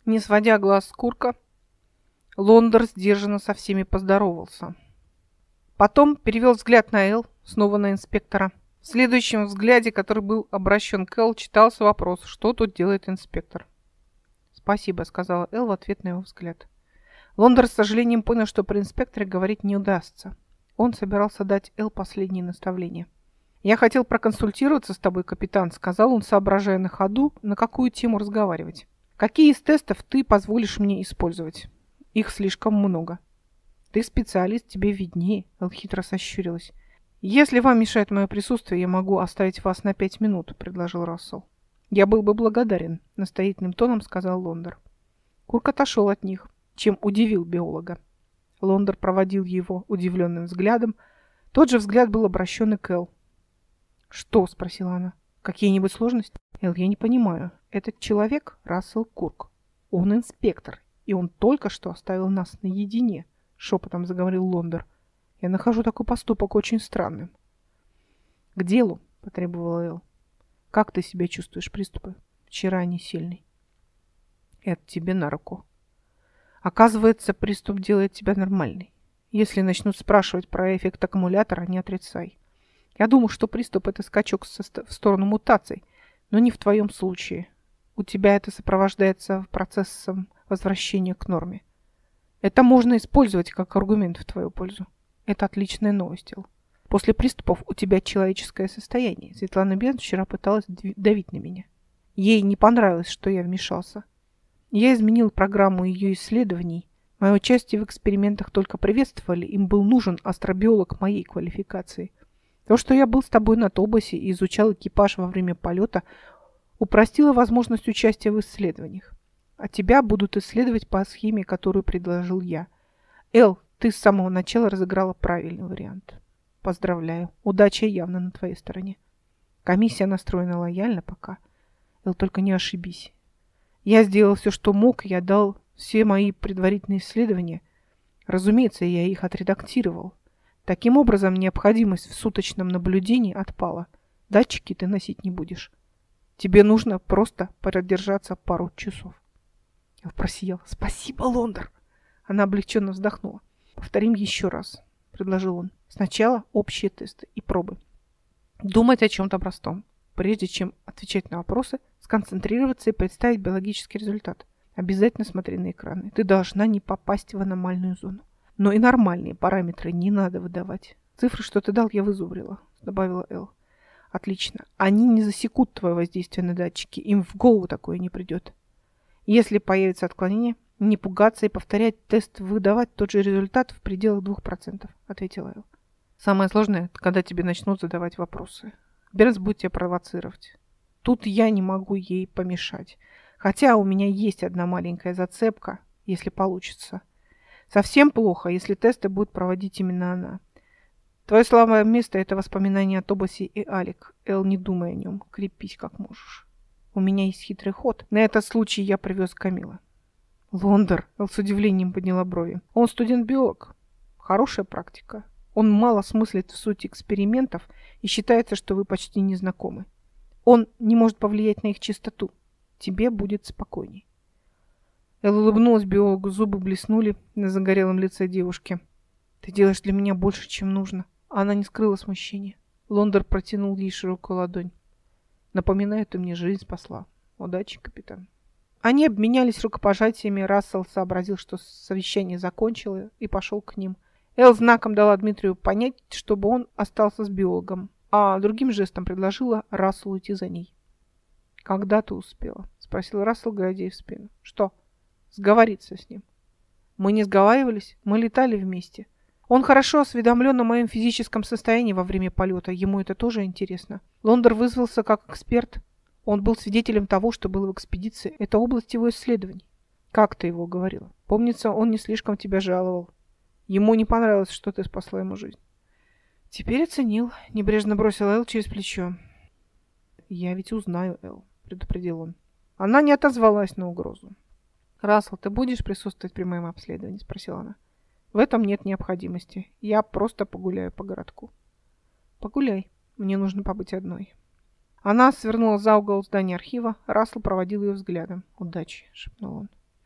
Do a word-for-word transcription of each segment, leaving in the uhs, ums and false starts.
Не сводя глаз с Курка, Лондер сдержанно со всеми поздоровался. Потом перевел взгляд на Эл, снова на инспектора. В следующем взгляде, который был обращен к Эл, читался вопрос, что тут делает инспектор. «Спасибо», — сказала Эл в ответ на его взгляд. Лондер с сожалением понял, что при инспекторе говорить не удастся. Он собирался дать Эл последние наставления. «Я хотел проконсультироваться с тобой, капитан», — сказал он, соображая на ходу, на какую тему разговаривать. «Какие из тестов ты позволишь мне использовать? Их слишком много». «Ты специалист, тебе виднее», — Эл хитро сощурилась. «Если вам мешает мое присутствие, я могу оставить вас на пять минут», — предложил Рассел. «Я был бы благодарен», — настоятельным тоном сказал Лондер. Курк отошел от них, чем удивил биолога. Лондер проводил его удивленным взглядом. Тот же взгляд был обращен и к Эл. «Что?» — спросила она. «Какие-нибудь сложности?» «Эл, я не понимаю. Этот человек — Рассел Курк. Он инспектор, и он только что оставил нас наедине», — шепотом заговорил Лондер. «Я нахожу такой поступок очень странным». «К делу», — потребовала Эл. «Как ты себя чувствуешь, приступы? Вчера не сильный». «Это тебе на руку». «Оказывается, приступ делает тебя нормальной. Если начнут спрашивать про эффект аккумулятора, не отрицай. Я думаю, что приступ — это скачок в сторону мутаций, но не в твоем случае. У тебя это сопровождается процессом возвращения к норме. Это можно использовать как аргумент в твою пользу. Это отличная новость, Эл. После приступов у тебя человеческое состояние. Светлана Бен вчера пыталась давить на меня. Ей не понравилось, что я вмешался. Я изменил программу ее исследований. Мое участие в экспериментах только приветствовали. Им был нужен астробиолог моей квалификации. То, что я был с тобой на Тобосе и изучал экипаж во время полета, упростило возможность участия в исследованиях. А тебя будут исследовать по схеме, которую предложил я. Эл, ты с самого начала разыграла правильный вариант. Поздравляю. Удача явно на твоей стороне. Комиссия настроена лояльно пока. Эл, только не ошибись. Я сделал все, что мог, я дал все мои предварительные исследования. Разумеется, я их отредактировал. Таким образом, необходимость в суточном наблюдении отпала. Датчики ты носить не будешь. Тебе нужно просто продержаться пару часов. Я просиял. Спасибо, Лондер. Она облегченно вздохнула. Повторим еще раз, предложил он. Сначала общие тесты и пробы. Думать о чем-то простом. Прежде чем отвечать на вопросы, сконцентрироваться и представить биологический результат. Обязательно смотри на экраны. Ты должна не попасть в аномальную зону. Но и нормальные параметры не надо выдавать. Цифры, что ты дал, я вызубрила, добавила Эл. Отлично. Они не засекут твое воздействие на датчики. Им в голову такое не придет. Если появится отклонение, не пугаться и повторять тест, выдавать тот же результат в пределах двух процентов, ответила Эл. Самое сложное, когда тебе начнут задавать вопросы. Бернс будет тебя провоцировать. Тут я не могу ей помешать. Хотя у меня есть одна маленькая зацепка, если получится. Совсем плохо, если тесты будет проводить именно она. Твое слабое место — это воспоминания о Тобосе и Алик. Эл, не думай о нем. Крепись как можешь. У меня есть хитрый ход. На этот случай я привез Камила. Лондер. Эл с удивлением подняла брови. Он студент-биолог. Хорошая практика. Он мало смыслит в сути экспериментов и считается, что вы почти не знакомы. Он не может повлиять на их чистоту. Тебе будет спокойней. Эл улыбнулась биологу, зубы блеснули на загорелом лице девушки. «Ты делаешь для меня больше, чем нужно». Она не скрыла смущения. Лондер протянул ей широкую ладонь. «Напоминаю, ты мне жизнь спасла. Удачи, капитан». Они обменялись рукопожатиями. Рассел сообразил, что совещание закончило, и пошел к ним. Эл знаком дала Дмитрию понять, чтобы он остался с биологом, а другим жестом предложила Расселу идти за ней. «Когда ты успела?» — спросил Рассел, глядя ей в спину. «Что?» «Сговориться с ним». «Мы не сговаривались, мы летали вместе. Он хорошо осведомлен о моем физическом состоянии во время полета, ему это тоже интересно. Лондер вызвался как эксперт. Он был свидетелем того, что было в экспедиции. Это область его исследований». «Как ты его говорила? Помнится, он не слишком тебя жаловал. Ему не понравилось, что ты спасла ему жизнь». «Теперь оценил», — небрежно бросил Эл через плечо. «Я ведь узнаю, Эл», — предупредил он. Она не отозвалась на угрозу. «Рассел, ты будешь присутствовать при моем обследовании?» — спросила она. «В этом нет необходимости. Я просто погуляю по городку». «Погуляй. Мне нужно побыть одной». Она свернула за угол здания архива. Рассел проводил ее взглядом. «Удачи», — шепнул он.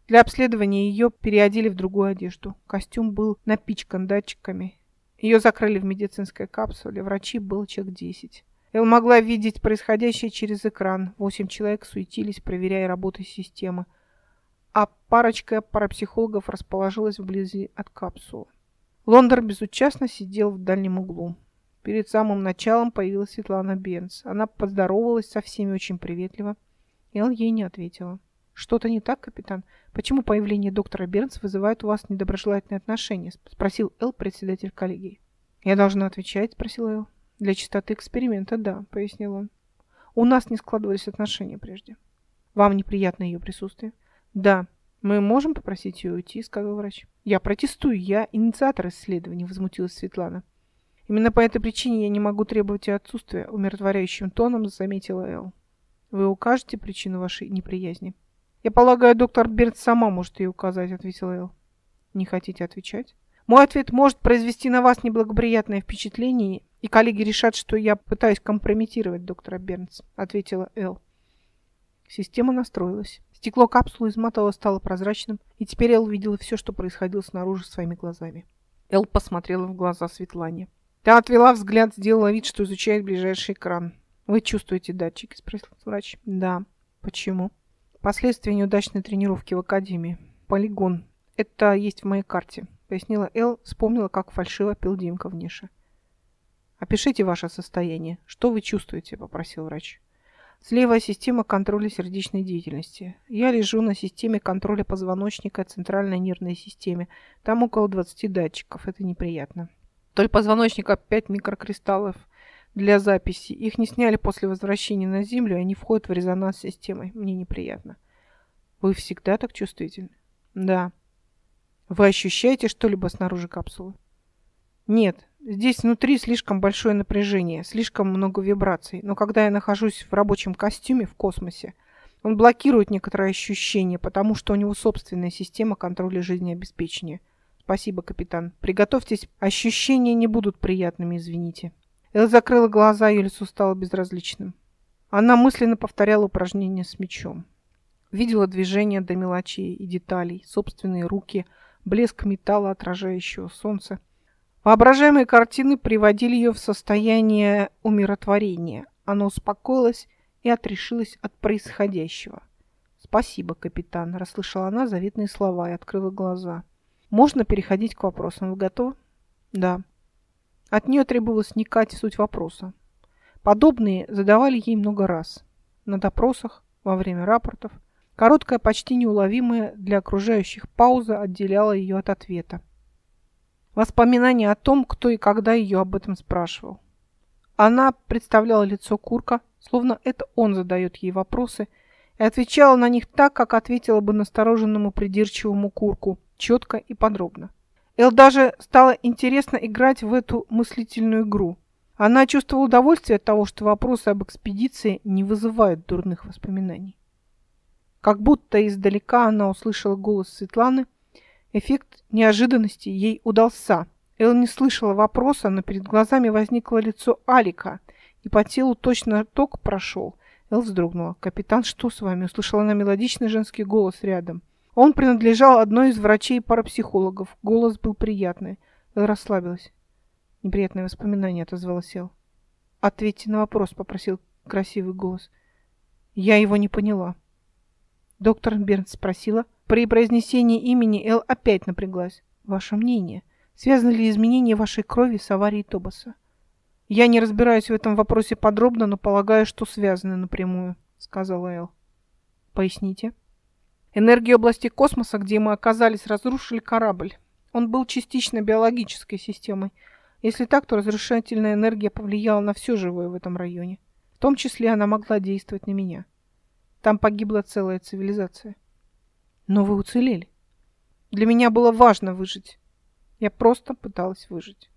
Для обследования ее переодели в другую одежду. Костюм был напичкан датчиками. Ее закрыли в медицинской капсуле. Врачи было человек десять. Эл могла видеть происходящее через экран. Восемь человек суетились, проверяя работу системы. А парочка парапсихологов расположилась вблизи от капсулы. Лондер безучастно сидел в дальнем углу. Перед самым началом появилась Светлана Бернс. Она поздоровалась со всеми очень приветливо. Эл ей не ответила. «Что-то не так, капитан? Почему появление доктора Бернс вызывает у вас недоброжелательные отношения?» – спросил Эл, председатель коллегии. «Я должна отвечать?» – спросил Эл. «Для чистоты эксперимента, да», – пояснил он. «У нас не складывались отношения прежде. Вам неприятно ее присутствие?» «Да. Мы можем попросить ее уйти?» – сказал врач. «Я протестую. Я инициатор исследования», – возмутилась Светлана. «Именно по этой причине я не могу требовать ее отсутствия», – умиротворяющим тоном заметила Эл. «Вы укажете причину вашей неприязни?» «Я полагаю, доктор Бернс сама может ее указать», – ответила Эл. «Не хотите отвечать?» «Мой ответ может произвести на вас неблагоприятное впечатление, и коллеги решат, что я пытаюсь компрометировать доктора Бернс», – ответила Эл. Система настроилась. Стекло капсулы из матового стало прозрачным, и теперь Эл видела все, что происходило снаружи своими глазами. Эл посмотрела в глаза Светлане. Та отвела взгляд, сделала вид, что изучает ближайший экран. «Вы чувствуете датчики?» – спросил врач. «Да». «Почему?» «Последствия неудачной тренировки в академии. Полигон. Это есть в моей карте», – пояснила Эл, вспомнила, как фальшиво пил Димка в нише. «Опишите ваше состояние. Что вы чувствуете?» – попросил врач. «Слева система контроля сердечной деятельности. Я лежу на системе контроля позвоночника, центральной нервной системе. Там около двадцати датчиков. Это неприятно. Вдоль позвоночника пять микрокристаллов для записи. Их не сняли после возвращения на Землю, и они входят в резонанс с системой. Мне неприятно». «Вы всегда так чувствительны?» «Да». «Вы ощущаете что-либо снаружи капсулы?» «Нет. Здесь внутри слишком большое напряжение, слишком много вибраций. Но когда я нахожусь в рабочем костюме в космосе, он блокирует некоторые ощущения, потому что у него собственная система контроля жизнеобеспечения». «Спасибо, капитан. Приготовьтесь, ощущения не будут приятными, извините». Эл закрыла глаза, ее лицо стало безразличным. Она мысленно повторяла упражнение с мечом. Видела движения до мелочей и деталей, собственные руки, блеск металла, отражающего солнце. Воображаемые картины приводили ее в состояние умиротворения. Она успокоилась и отрешилась от происходящего. «Спасибо, капитан», – расслышала она заветные слова и открыла глаза. «Можно переходить к вопросам. Вы готовы?» «Да». От нее требовалось вникать в суть вопроса. Подобные задавали ей много раз. На допросах, во время рапортов. Короткая, почти неуловимая для окружающих пауза отделяла ее от ответа. Воспоминания о том, кто и когда ее об этом спрашивал. Она представляла лицо Курка, словно это он задает ей вопросы, и отвечала на них так, как ответила бы настороженному придирчивому Курку, четко и подробно. Эл даже стало интересно играть в эту мыслительную игру. Она чувствовала удовольствие от того, что вопросы об экспедиции не вызывают дурных воспоминаний. Как будто издалека она услышала голос Светланы. Эффект неожиданности ей удался. Эл не слышала вопроса, но перед глазами возникло лицо Алика, и по телу точно ток прошел. Эл вздрогнула. «Капитан, что с вами?» Услышала она мелодичный женский голос рядом. Он принадлежал одной из врачей-парапсихологов. Голос был приятный. Эл расслабилась. «Неприятное воспоминание», — отозвалась Эл. «Ответьте на вопрос», — попросил красивый голос. «Я его не поняла». Доктор Бернс спросила. При произнесении имени Эл опять напряглась. «Ваше мнение? Связаны ли изменения вашей крови с аварией Тобаса?» «Я не разбираюсь в этом вопросе подробно, но полагаю, что связаны напрямую», — сказала Эл. «Поясните». «Энергии области космоса, где мы оказались, разрушили корабль. Он был частично биологической системой. Если так, то разрушительная энергия повлияла на все живое в этом районе. В том числе она могла действовать на меня. Там погибла целая цивилизация. Но вы уцелели. Для меня было важно выжить. Я просто пыталась выжить».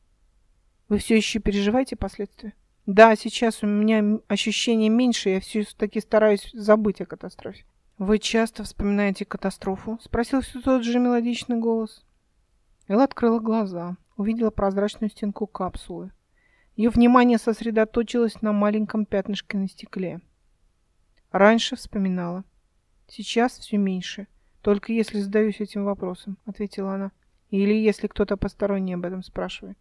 «Вы все еще переживаете последствия?» «Да, сейчас у меня ощущение меньше, я все-таки стараюсь забыть о катастрофе». «Вы часто вспоминаете катастрофу?» — спросил все тот же мелодичный голос. Эл открыла глаза, увидела прозрачную стенку капсулы. Ее внимание сосредоточилось на маленьком пятнышке на стекле. Раньше вспоминала. Сейчас все меньше. «Только если задаюсь этим вопросом», — ответила она. «Или если кто-то посторонний об этом спрашивает».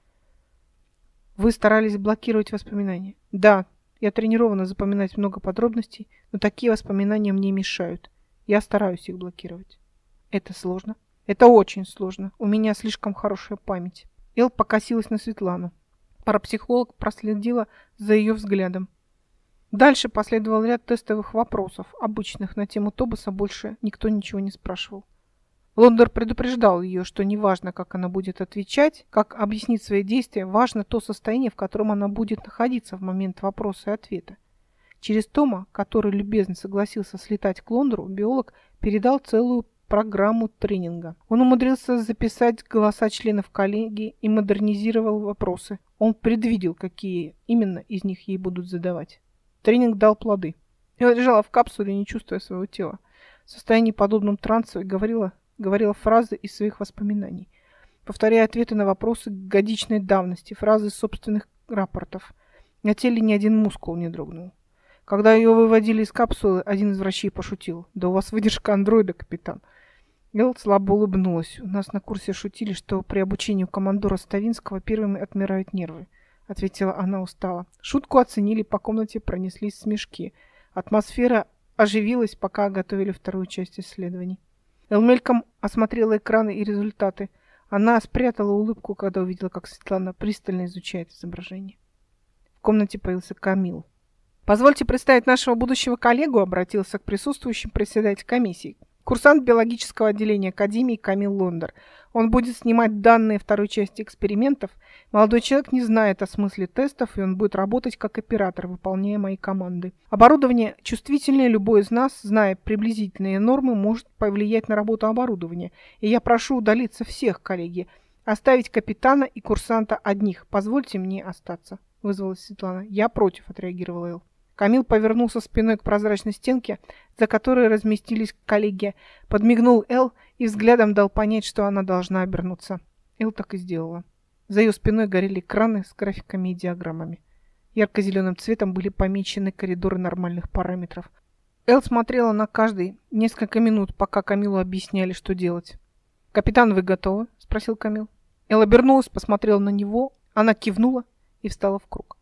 «Вы старались блокировать воспоминания?» «Да, я тренирована запоминать много подробностей, но такие воспоминания мне мешают. Я стараюсь их блокировать». «Это сложно?» «Это очень сложно. У меня слишком хорошая память». Эл покосилась на Светлану. Парапсихолог проследила за ее взглядом. Дальше последовал ряд тестовых вопросов, обычных на тему Тобаса больше никто ничего не спрашивал. Лондер предупреждал ее, что неважно, как она будет отвечать, как объяснить свои действия, важно то состояние, в котором она будет находиться в момент вопроса и ответа. Через Тома, который любезно согласился слетать к Лондеру, биолог передал целую программу тренинга. Он умудрился записать голоса членов коллегии и модернизировал вопросы. Он предвидел, какие именно из них ей будут задавать. Тренинг дал плоды. Я лежала в капсуле, не чувствуя своего тела. В состоянии подобном трансу и говорила, говорила фразы из своих воспоминаний, повторяя ответы на вопросы годичной давности, фразы из собственных рапортов. На теле ни один мускул не дрогнул. Когда ее выводили из капсулы, один из врачей пошутил: «Да у вас выдержка андроида, капитан». Эл слабо улыбнулась. «У нас на курсе шутили, что при обучении у командора Ставинского первыми отмирают нервы», — ответила она устало. Шутку оценили, по комнате пронеслись смешки. Атмосфера оживилась, пока готовили вторую часть исследований. Эл мельком осмотрела экраны и результаты. Она спрятала улыбку, когда увидела, как Светлана пристально изучает изображение. В комнате появился Камил. «Позвольте представить нашего будущего коллегу», — обратился к присутствующим председатель комиссии. «Курсант биологического отделения Академии Камил Лондер. Он будет снимать данные второй части экспериментов. Молодой человек не знает о смысле тестов, и он будет работать как оператор, выполняя мои команды. Оборудование чувствительное, любой из нас, зная приблизительные нормы, может повлиять на работу оборудования. И я прошу удалиться всех, коллеги, оставить капитана и курсанта одних. Позвольте мне остаться», — вызвалась Светлана. «Я против», — отреагировал Эл. Камил повернулся спиной к прозрачной стенке, за которой разместились коллеги, подмигнул Эл и взглядом дал понять, что она должна обернуться. Эл так и сделала. За ее спиной горели экраны с графиками и диаграммами. Ярко-зеленым цветом были помечены коридоры нормальных параметров. Эл смотрела на каждый несколько минут, пока Камилу объясняли, что делать. «Капитан, вы готовы?» — спросил Камил. Эл обернулась, посмотрела на него, она кивнула и встала в круг.